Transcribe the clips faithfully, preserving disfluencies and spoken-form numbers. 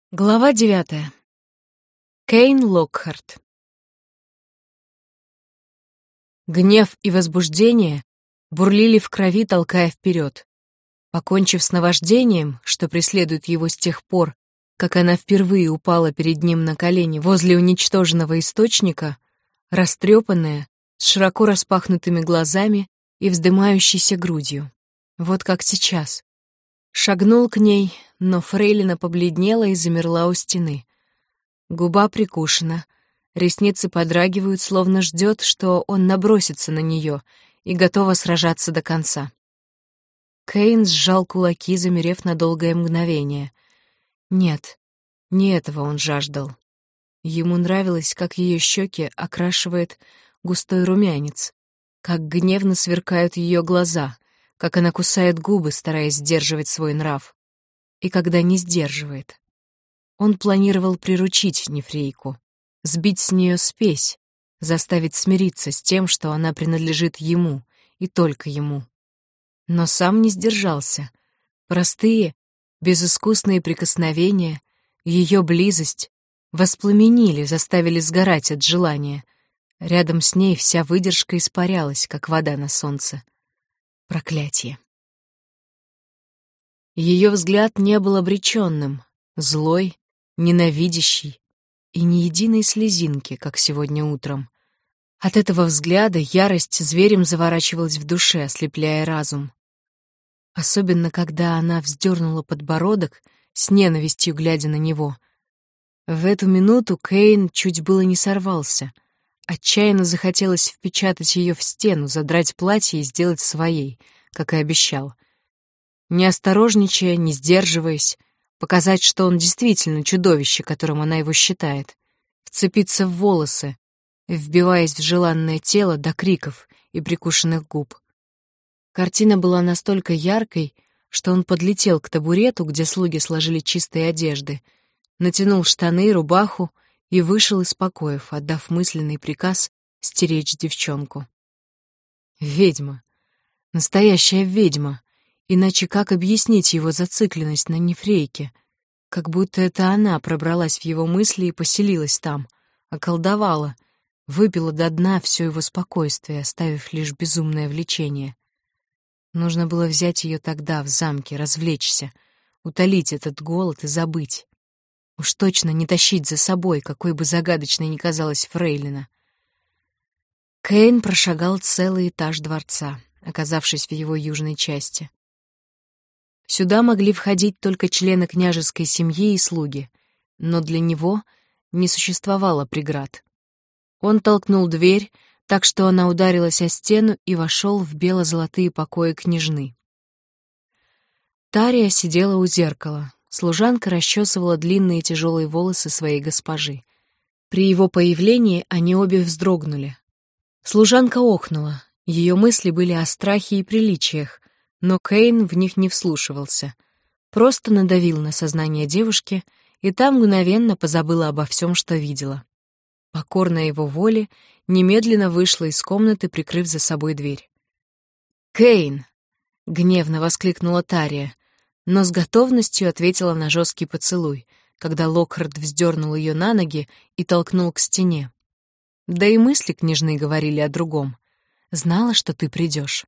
Глава девятая. Кейн Локхарт. Гнев и возбуждение бурлили в крови, толкая вперед. Покончив с наваждением, что преследует его с тех пор, как она впервые упала перед ним на колени возле уничтоженного источника, растрепанная, с широко распахнутыми глазами и вздымающейся грудью. Вот как сейчас. Шагнул к ней, но фрейлина побледнела и замерла у стены. Губа прикушена, ресницы подрагивают, словно ждет, что он набросится на нее и готова сражаться до конца. Кейн сжал кулаки, замерев на долгое мгновение. Нет, не этого он жаждал. Ему нравилось, как ее щеки окрашивает густой румянец, как гневно сверкают ее глаза, как она кусает губы, стараясь сдерживать свой нрав. И когда не сдерживает. Он планировал приручить Нефрейку, сбить с нее спесь, заставить смириться с тем, что она принадлежит ему, и только ему. Но сам не сдержался. Простые, безыскусные прикосновения, ее близость воспламенили, заставили сгорать от желания. Рядом с ней вся выдержка испарялась, как вода на солнце. Проклятие. Ее взгляд не был обреченным, злой, ненавидящий и ни единой слезинки, как сегодня утром. От этого взгляда ярость зверем заворачивалась в душе, ослепляя разум. Особенно, когда она вздернула подбородок, с ненавистью глядя на него. В эту минуту Кейн чуть было не сорвался. Отчаянно захотелось впечатать ее в стену, задрать платье и сделать своей, как и обещал. Не осторожничая, не сдерживаясь, показать, что он действительно чудовище, которым она его считает, вцепиться в волосы, вбиваясь в желанное тело до криков и прикушенных губ. Картина была настолько яркой, что он подлетел к табурету, где слуги сложили чистые одежды, натянул штаны, рубаху и вышел из покоев, отдав мысленный приказ стеречь девчонку. Ведьма. Настоящая ведьма. Иначе как объяснить его зацикленность на Нефрейке? Как будто это она пробралась в его мысли и поселилась там, околдовала, выпила до дна все его спокойствие, оставив лишь безумное влечение. Нужно было взять ее тогда в замке, развлечься, утолить этот голод и забыть. Уж точно не тащить за собой, какой бы загадочной ни казалась фрейлина. Кейн прошагал целый этаж дворца, оказавшись в его южной части. Сюда могли входить только члены княжеской семьи и слуги, но для него не существовало преград. Он толкнул дверь, так что она ударилась о стену и вошел в бело-золотые покои княжны. Тария сидела у зеркала. Служанка расчесывала длинные тяжелые волосы своей госпожи. При его появлении они обе вздрогнули. Служанка охнула. Ее мысли были о страхе и приличиях, но Кейн в них не вслушивался. Просто надавил на сознание девушки, и та мгновенно позабыла обо всем, что видела. Покорная его воле, немедленно вышла из комнаты, прикрыв за собой дверь. «Кейн!» — гневно воскликнула Тария, но с готовностью ответила на жесткий поцелуй, когда Локхарт вздернул ее на ноги и толкнул к стене. Да и мысли княжны говорили о другом. «Знала, что ты придешь».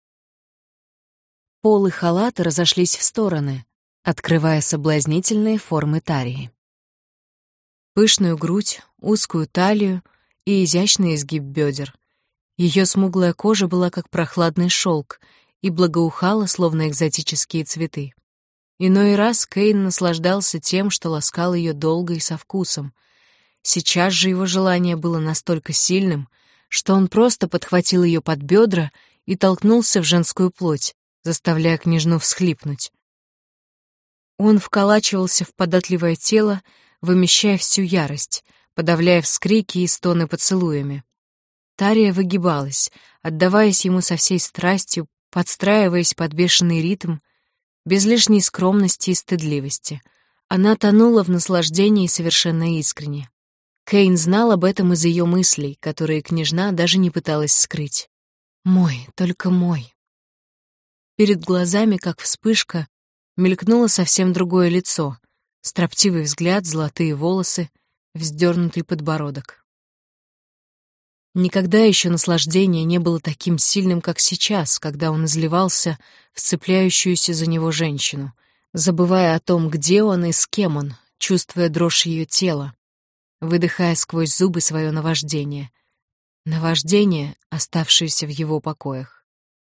Полы халата разошлись в стороны, открывая соблазнительные формы Тарии. Пышную грудь, узкую талию и изящный изгиб бедер. Ее смуглая кожа была как прохладный шелк и благоухала, словно экзотические цветы. Иной раз Кейн наслаждался тем, что ласкал ее долго и со вкусом. Сейчас же его желание было настолько сильным, что он просто подхватил ее под бедра и толкнулся в женскую плоть, заставляя княжну всхлипнуть. Он вколачивался в податливое тело, вымещая всю ярость, подавляя вскрики и стоны поцелуями. Тария выгибалась, отдаваясь ему со всей страстью, подстраиваясь под бешеный ритм, без лишней скромности и стыдливости. Она тонула в наслаждении совершенно искренне. Кейн знал об этом из ее мыслей, которые княжна даже не пыталась скрыть. «Мой, только мой». Перед глазами, как вспышка, мелькнуло совсем другое лицо, Строптивый взгляд, золотые волосы, вздернутый подбородок. Никогда еще наслаждение не было таким сильным, как сейчас, когда он изливался в цепляющуюся за него женщину, забывая о том, где он и с кем он, чувствуя дрожь ее тела, выдыхая сквозь зубы свое наваждение. Наваждение, оставшееся в его покоях.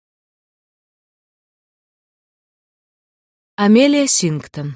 Амелия Сингтон.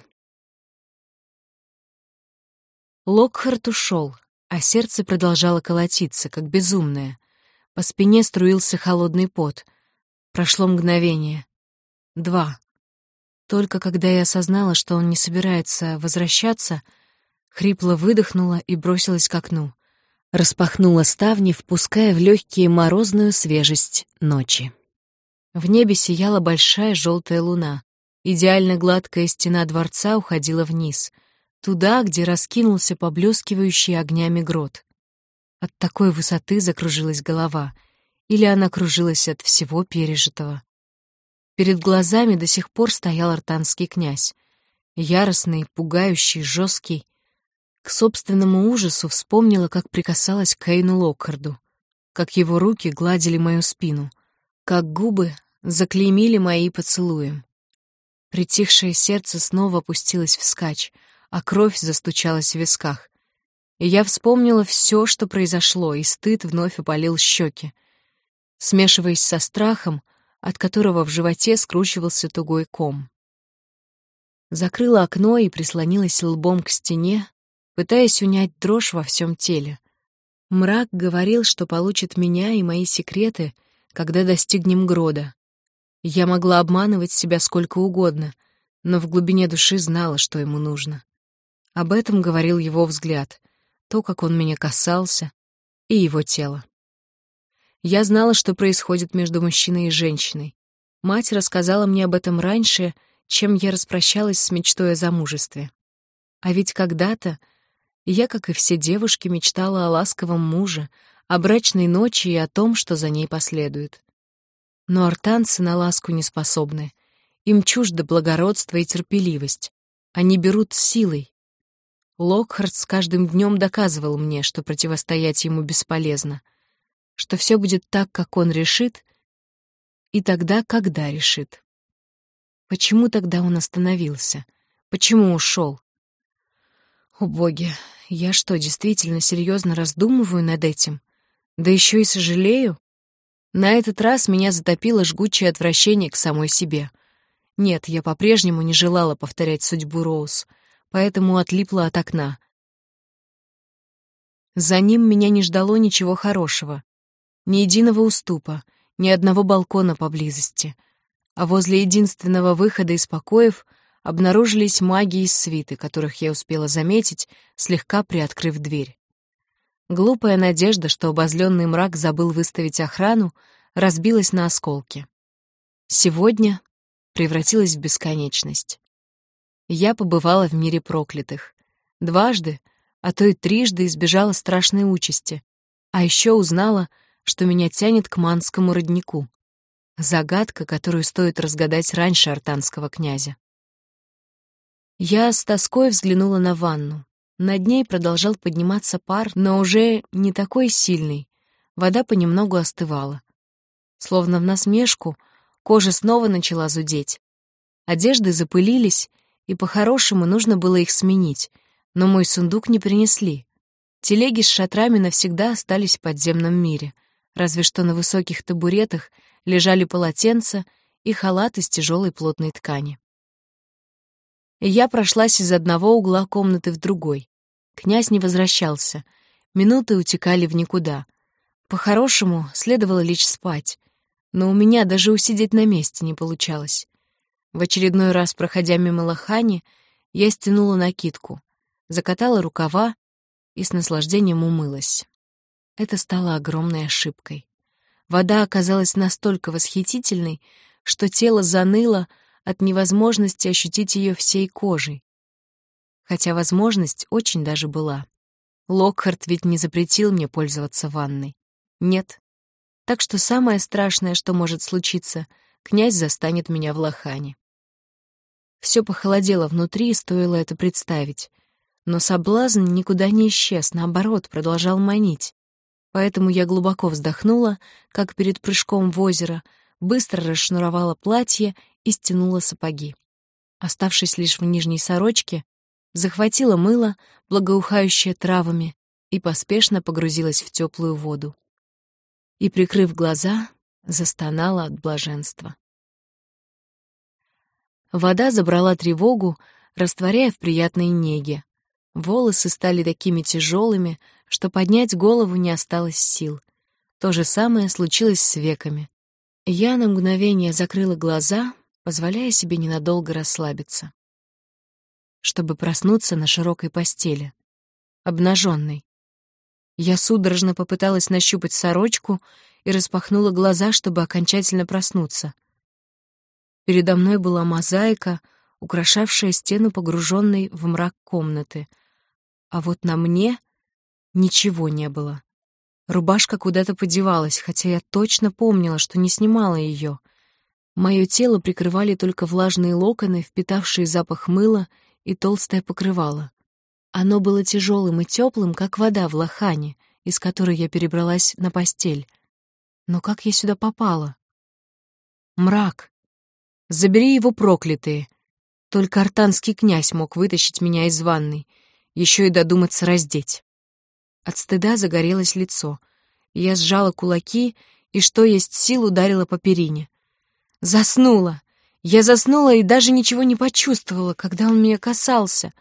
Локхарт ушел, а сердце продолжало колотиться, как безумное. По спине струился холодный пот. Прошло мгновение. Два. Только когда я осознала, что он не собирается возвращаться, хрипло выдохнула и бросилась к окну. Распахнула ставни, впуская в легкие морозную свежесть ночи. В небе сияла большая желтая луна. Идеально гладкая стена дворца уходила вниз, туда, где раскинулся поблескивающий огнями грот. От такой высоты закружилась голова, или она кружилась от всего пережитого. Перед глазами до сих пор стоял артанский князь, яростный, пугающий, жесткий. К собственному ужасу вспомнила, как прикасалась к Эйну Локхарду, как его руки гладили мою спину, как губы заклеймили мои поцелуем. Притихшее сердце снова опустилось вскачь, а кровь застучалась в висках. И я вспомнила все, что произошло, и стыд вновь опалил щеки, смешиваясь со страхом, от которого в животе скручивался тугой ком. Закрыла окно и прислонилась лбом к стене, пытаясь унять дрожь во всем теле. Мрак говорил, что получит меня и мои секреты, когда достигнем Грода. Я могла обманывать себя сколько угодно, но в глубине души знала, что ему нужно. Об этом говорил его взгляд, то, как он меня касался, и его тело. Я знала, что происходит между мужчиной и женщиной. Мать рассказала мне об этом раньше, чем я распрощалась с мечтой о замужестве. А ведь когда-то я, как и все девушки, мечтала о ласковом муже, о брачной ночи и о том, что за ней последует. Но артанцы на ласку не способны. Им чуждо благородство и терпеливость. Они берут силой. Локхарт с каждым днем доказывал мне, что противостоять ему бесполезно, что все будет так, как он решит, и тогда, когда решит. Почему тогда он остановился? Почему ушел? О, боги, я что, действительно серьезно раздумываю над этим? Да еще и сожалею? На этот раз меня затопило жгучее отвращение к самой себе. Нет, я по-прежнему не желала повторять судьбу Роуз, поэтому отлипла от окна. За ним меня не ждало ничего хорошего. Ни единого уступа, ни одного балкона поблизости. А возле единственного выхода из покоев обнаружились маги из свиты, которых я успела заметить, слегка приоткрыв дверь. Глупая надежда, что обозленный мрак забыл выставить охрану, разбилась на осколки. Сегодня превратилась в бесконечность. Я побывала в мире проклятых. Дважды, а то и трижды избежала страшной участи, а еще узнала, что меня тянет к манскому роднику. Загадка, которую стоит разгадать раньше артанского князя. Я с тоской взглянула на ванну. Над ней продолжал подниматься пар, но уже не такой сильный. Вода понемногу остывала. Словно в насмешку, кожа снова начала зудеть. Одежды запылились, и по-хорошему нужно было их сменить, но мой сундук не принесли. Телеги с шатрами навсегда остались в подземном мире, разве что на высоких табуретах лежали полотенца и халат из тяжелой плотной ткани. И я прошлась из одного угла комнаты в другой. Князь не возвращался, минуты утекали в никуда. По-хорошему, следовало лечь спать, но у меня даже усидеть на месте не получалось. В очередной раз, проходя мимо лохани, я стянула накидку, закатала рукава и с наслаждением умылась. Это стало огромной ошибкой. Вода оказалась настолько восхитительной, что тело заныло от невозможности ощутить ее всей кожей. Хотя возможность очень даже была. Локхарт ведь не запретил мне пользоваться ванной. Нет. Так что самое страшное, что может случиться, князь застанет меня в лохане. Все похолодело внутри, стоило это представить. Но соблазн никуда не исчез, наоборот, продолжал манить. Поэтому я глубоко вздохнула, как перед прыжком в озеро, быстро расшнуровала платье и стянула сапоги. Оставшись лишь в нижней сорочке, захватила мыло, благоухающее травами, и поспешно погрузилась в теплую воду. И, прикрыв глаза, застонала от блаженства. Вода забрала тревогу, растворяя в приятной неге. Волосы стали такими тяжелыми, что поднять голову не осталось сил. То же самое случилось с веками. Я на мгновение закрыла глаза, позволяя себе ненадолго расслабиться, чтобы проснуться на широкой постели, обнаженной. Я судорожно попыталась нащупать сорочку и распахнула глаза, чтобы окончательно проснуться. Передо мной была мозаика, украшавшая стену, погруженной в мрак комнаты. А вот на мне ничего не было. Рубашка куда-то подевалась, хотя я точно помнила, что не снимала ее. Мое тело прикрывали только влажные локоны, впитавшие запах мыла, и толстое покрывало. Оно было тяжелым и теплым, как вода в лохане, из которой я перебралась на постель. Но как я сюда попала? Мрак. Забери его, проклятые. Только артанский князь мог вытащить меня из ванной, еще и додуматься раздеть. От стыда загорелось лицо. Я сжала кулаки и, что есть сил, ударила по перине. Заснула. Я заснула и даже ничего не почувствовала, когда он меня касался.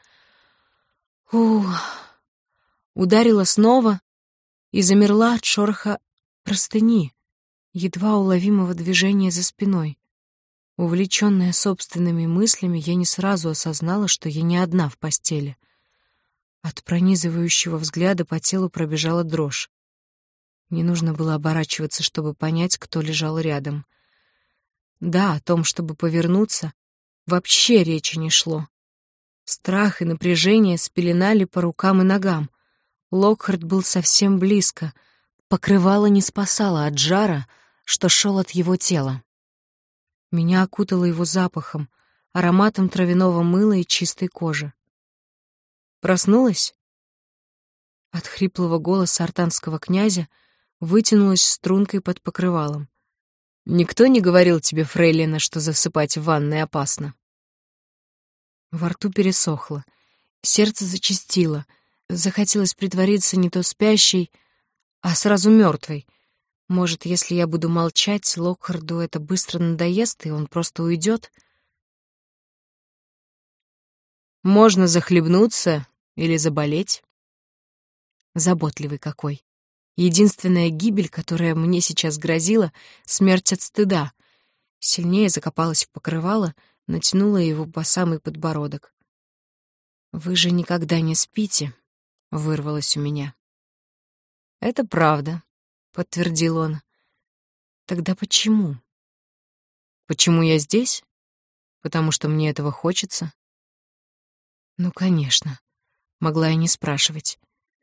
Ух. Ударила снова и замерла от шороха простыни, едва уловимого движения за спиной. Увлечённая собственными мыслями, я не сразу осознала, что я не одна в постели. От пронизывающего взгляда по телу пробежала дрожь. Не нужно было оборачиваться, чтобы понять, кто лежал рядом. Да, о том, чтобы повернуться, вообще речи не шло. Страх и напряжение спеленали по рукам и ногам. Локхард был совсем близко. Покрывало не спасало от жара, что шел от его тела. Меня окутало его запахом, ароматом травяного мыла и чистой кожи. Проснулась? От хриплого голоса артанского князя вытянулась стрункой под покрывалом. «Никто не говорил тебе, фрейлина, что засыпать в ванной опасно?» Во рту пересохло, сердце зачастило, захотелось притвориться не то спящей, а сразу мертвой. Может, если я буду молчать, Локхарду это быстро надоест, и он просто уйдет? Можно захлебнуться или заболеть. Заботливый какой. Единственная гибель, которая мне сейчас грозила — смерть от стыда. Сильнее закопалась в покрывало, натянула его по самый подбородок. «Вы же никогда не спите», — вырвалось у меня. «Это правда», — подтвердил он. «Тогда почему?» «Почему я здесь? Потому что мне этого хочется». «Ну, конечно», — могла я не спрашивать.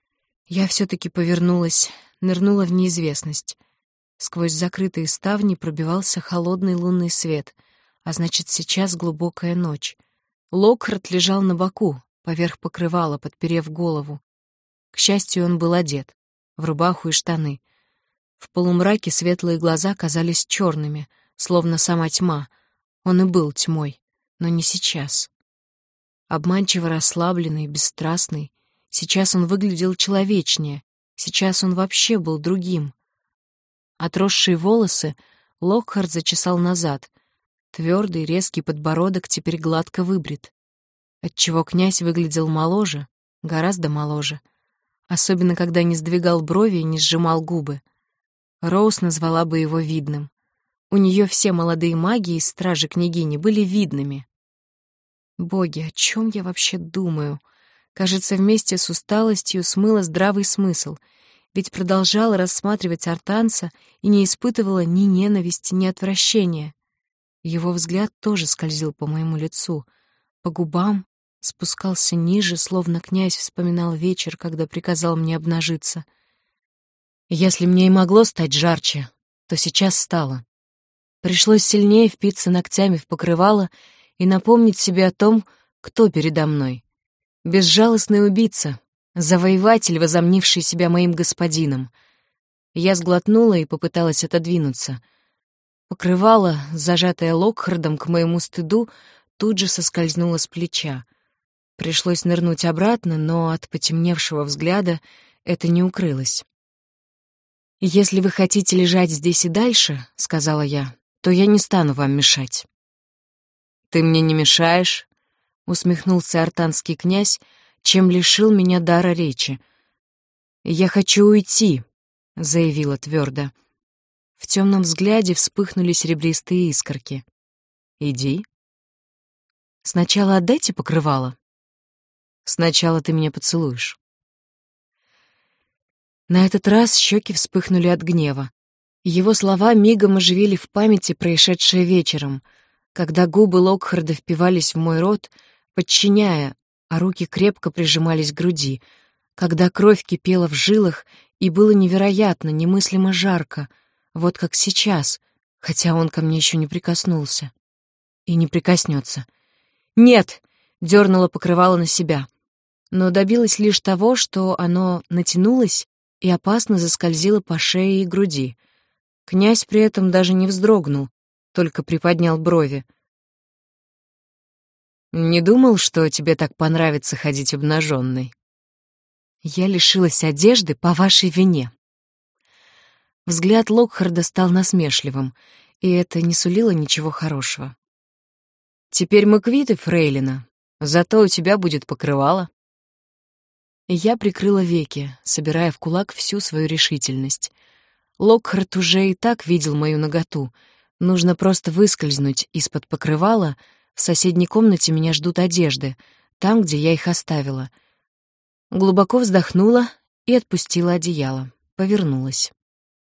Я все-таки повернулась, нырнула в неизвестность. Сквозь закрытые ставни пробивался холодный лунный свет, а значит, сейчас глубокая ночь. Локхард лежал на боку, поверх покрывала, подперев голову. К счастью, он был одет, в рубаху и штаны. В полумраке светлые глаза казались черными, словно сама тьма. Он и был тьмой, но не сейчас. Обманчиво расслабленный, бесстрастный. Сейчас он выглядел человечнее, сейчас он вообще был другим. Отросшие волосы Локхард зачесал назад. Твердый, резкий подбородок теперь гладко выбрит, отчего князь выглядел моложе, гораздо моложе, особенно когда не сдвигал брови и не сжимал губы. Роуз назвала бы его видным. У нее все молодые маги из стражи княгини были видными. Боги, о чем я вообще думаю? Кажется, вместе с усталостью смыла здравый смысл, ведь продолжала рассматривать артанца и не испытывала ни ненависти, ни отвращения. Его взгляд тоже скользил по моему лицу, по губам, спускался ниже, словно князь вспоминал вечер, когда приказал мне обнажиться. Если мне и могло стать жарче, то сейчас стало. Пришлось сильнее впиться ногтями в покрывало и напомнить себе о том, кто передо мной. Безжалостный убийца, завоеватель, возомнивший себя моим господином. Я сглотнула и попыталась отодвинуться. Покрывало, зажатое Локхардом к моему стыду, тут же соскользнуло с плеча. Пришлось нырнуть обратно, но от потемневшего взгляда это не укрылось. «Если вы хотите лежать здесь и дальше, — сказала я, — то я не стану вам мешать». «Ты мне не мешаешь?» — усмехнулся артанский князь, чем лишил меня дара речи. «Я хочу уйти», — заявила твердо. В темном взгляде вспыхнули серебристые искорки. «Иди». «Сначала отдайте покрывало». «Сначала ты меня поцелуешь». На этот раз щеки вспыхнули от гнева. Его слова мигом оживили в памяти происшедшее вечером, когда губы Локхарда впивались в мой рот, подчиняя, а руки крепко прижимались к груди, когда кровь кипела в жилах и было невероятно, немыслимо жарко, вот как сейчас, хотя он ко мне еще не прикоснулся. И не прикоснется. «Нет!» — дернула покрывало на себя, но добилась лишь того, что оно натянулось и опасно заскользило по шее и груди. Князь при этом даже не вздрогнул, только приподнял брови. «Не думал, что тебе так понравится ходить обнаженной?» «Я лишилась одежды по вашей вине». Взгляд Локхарда стал насмешливым, и это не сулило ничего хорошего. «Теперь мы квиты, фрейлина, зато у тебя будет покрывало». Я прикрыла веки, собирая в кулак всю свою решительность. Локхард уже и так видел мою наготу. Нужно просто выскользнуть из-под покрывала. В соседней комнате меня ждут одежды, там, где я их оставила. Глубоко вздохнула и отпустила одеяло. Повернулась.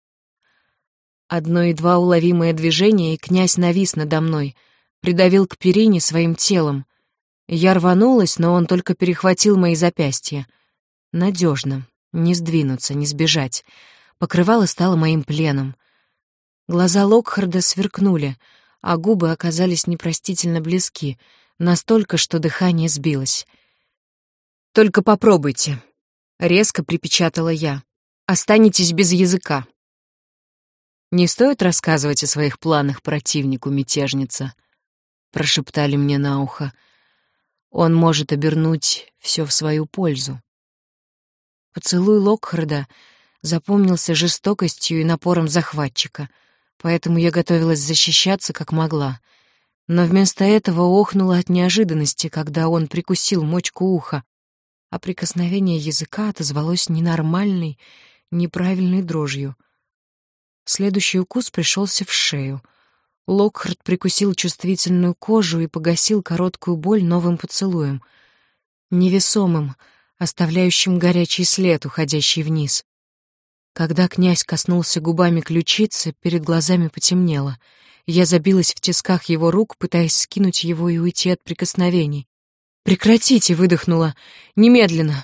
Одно едва уловимое движение, и князь навис надо мной, придавил к перине своим телом. Я рванулась, но он только перехватил мои запястья. Надежно, не сдвинуться, не сбежать. Покрывало стало моим пленом. Глаза Локхарда сверкнули, а губы оказались непростительно близки, настолько, что дыхание сбилось. «Только попробуйте», — резко припечатала я. «Останетесь без языка». «Не стоит рассказывать о своих планах противнику, мятежница», — прошептали мне на ухо. «Он может обернуть все в свою пользу». Поцелуй Локхарда запомнился жестокостью и напором захватчика, поэтому я готовилась защищаться как могла. Но вместо этого охнула от неожиданности, когда он прикусил мочку уха, а прикосновение языка отозвалось ненормальной, неправильной дрожью. Следующий укус пришелся в шею. Локхард прикусил чувствительную кожу и погасил короткую боль новым поцелуем, невесомым, оставляющим горячий след, уходящий вниз. Когда князь коснулся губами ключицы, перед глазами потемнело. Я забилась в тисках его рук, пытаясь скинуть его и уйти от прикосновений. «Прекратите!» — выдохнула. «Немедленно!»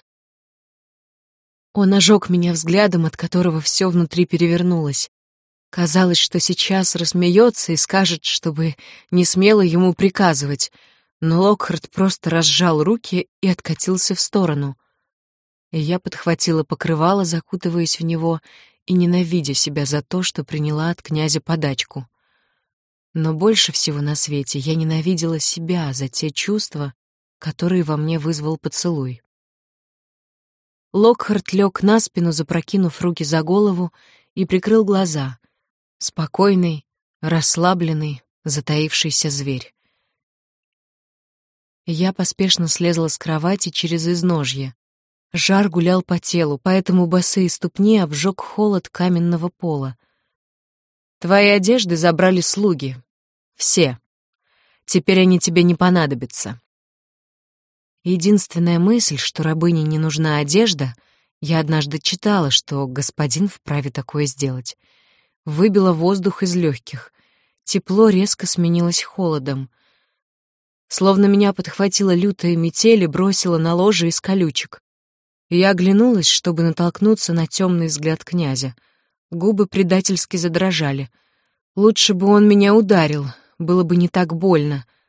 Он ожег меня взглядом, от которого все внутри перевернулось. Казалось, что сейчас рассмеется и скажет, чтобы не смело ему приказывать, но Локхард просто разжал руки и откатился в сторону. И я подхватила покрывало, закутываясь в него и ненавидя себя за то, что приняла от князя подачку. Но больше всего на свете я ненавидела себя за те чувства, которые во мне вызвал поцелуй. Локхард лег на спину, запрокинув руки за голову, и прикрыл глаза. Спокойный, расслабленный, затаившийся зверь. Я поспешно слезла с кровати через изножье. Жар гулял по телу, поэтому босые ступни обжег холод каменного пола. «Твои одежды забрали слуги. Все. Теперь они тебе не понадобятся». Единственная мысль, что рабыне не нужна одежда, я однажды читала, что господин вправе такое сделать, выбила воздух из легких. Тепло резко сменилось холодом. Словно меня подхватила лютая метель и бросила на ложе из колючек. Я оглянулась, чтобы натолкнуться на темный взгляд князя. Губы предательски задрожали. Лучше бы он меня ударил, было бы не так больно. В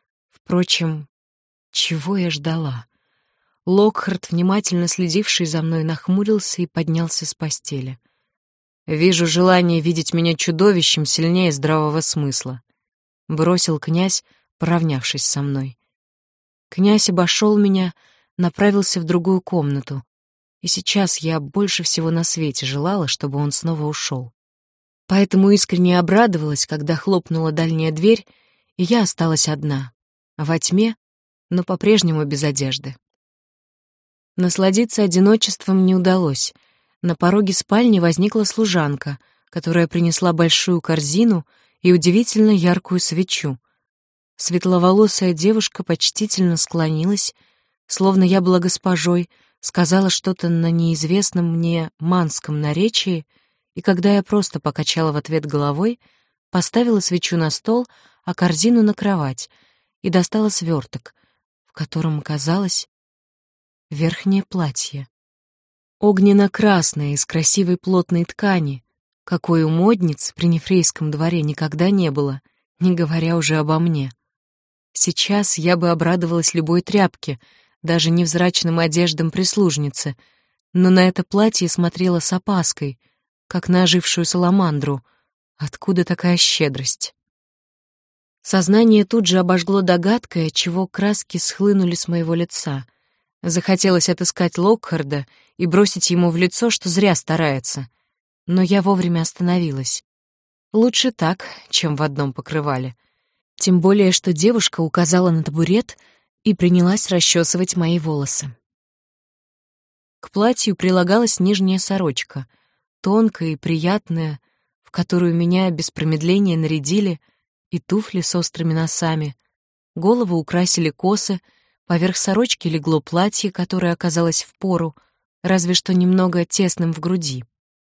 Впрочем, чего я ждала? Локхарт, внимательно следивший за мной, нахмурился и поднялся с постели. «Вижу, желание видеть меня чудовищем сильнее здравого смысла», — бросил князь, поравнявшись со мной. Князь обошел меня, направился в другую комнату, и сейчас я больше всего на свете желала, чтобы он снова ушел. Поэтому искренне обрадовалась, когда хлопнула дальняя дверь, и я осталась одна, во тьме, но по-прежнему без одежды. Насладиться одиночеством не удалось. На пороге спальни возникла служанка, которая принесла большую корзину и удивительно яркую свечу. Светловолосая девушка почтительно склонилась, словно я была госпожой, сказала что-то на неизвестном мне манском наречии, и когда я просто покачала в ответ головой, поставила свечу на стол, а корзину на кровать и достала сверток, в котором оказалось верхнее платье. Огненно-красное, из красивой плотной ткани, какой у модниц при Нефрейском дворе никогда не было, не говоря уже обо мне. Сейчас я бы обрадовалась любой тряпке, даже невзрачным одеждам прислужницы, но на это платье смотрела с опаской, как на ожившую саламандру. Откуда такая щедрость? Сознание тут же обожгло догадкой, отчего краски схлынули с моего лица. Захотелось отыскать Локхарда и бросить ему в лицо, что зря старается. Но я вовремя остановилась. Лучше так, чем в одном покрывале. Тем более, что девушка указала на табурет и принялась расчесывать мои волосы. К платью прилагалась нижняя сорочка, тонкая и приятная, в которую меня без промедления нарядили, и туфли с острыми носами. Голову украсили косы, поверх сорочки легло платье, которое оказалось впору, разве что немного тесным в груди.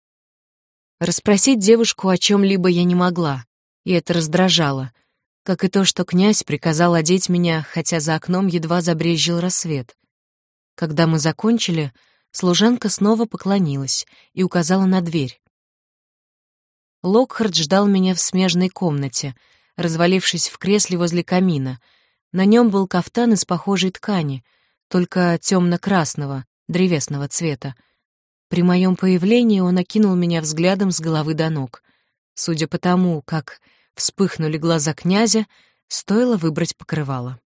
Расспросить девушку о чем-либо я не могла, и это раздражало, как и то, что князь приказал одеть меня, хотя за окном едва забрезжил рассвет. Когда мы закончили, служанка снова поклонилась и указала на дверь. Локхард ждал меня в смежной комнате, развалившись в кресле возле камина. На нем был кафтан из похожей ткани, только темно-красного, древесного цвета. При моем появлении он окинул меня взглядом с головы до ног. Судя по тому, как вспыхнули глаза князя, стоило выбрать покрывало.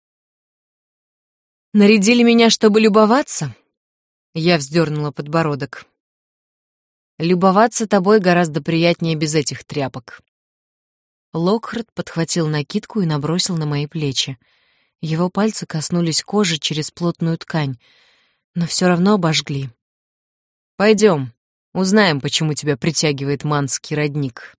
«Нарядили меня, чтобы любоваться?» Я вздернула подбородок. «Любоваться тобой гораздо приятнее без этих тряпок». Локхард подхватил накидку и набросил на мои плечи. Его пальцы коснулись кожи через плотную ткань, но все равно обожгли. «Пойдем, узнаем, почему тебя притягивает манский родник».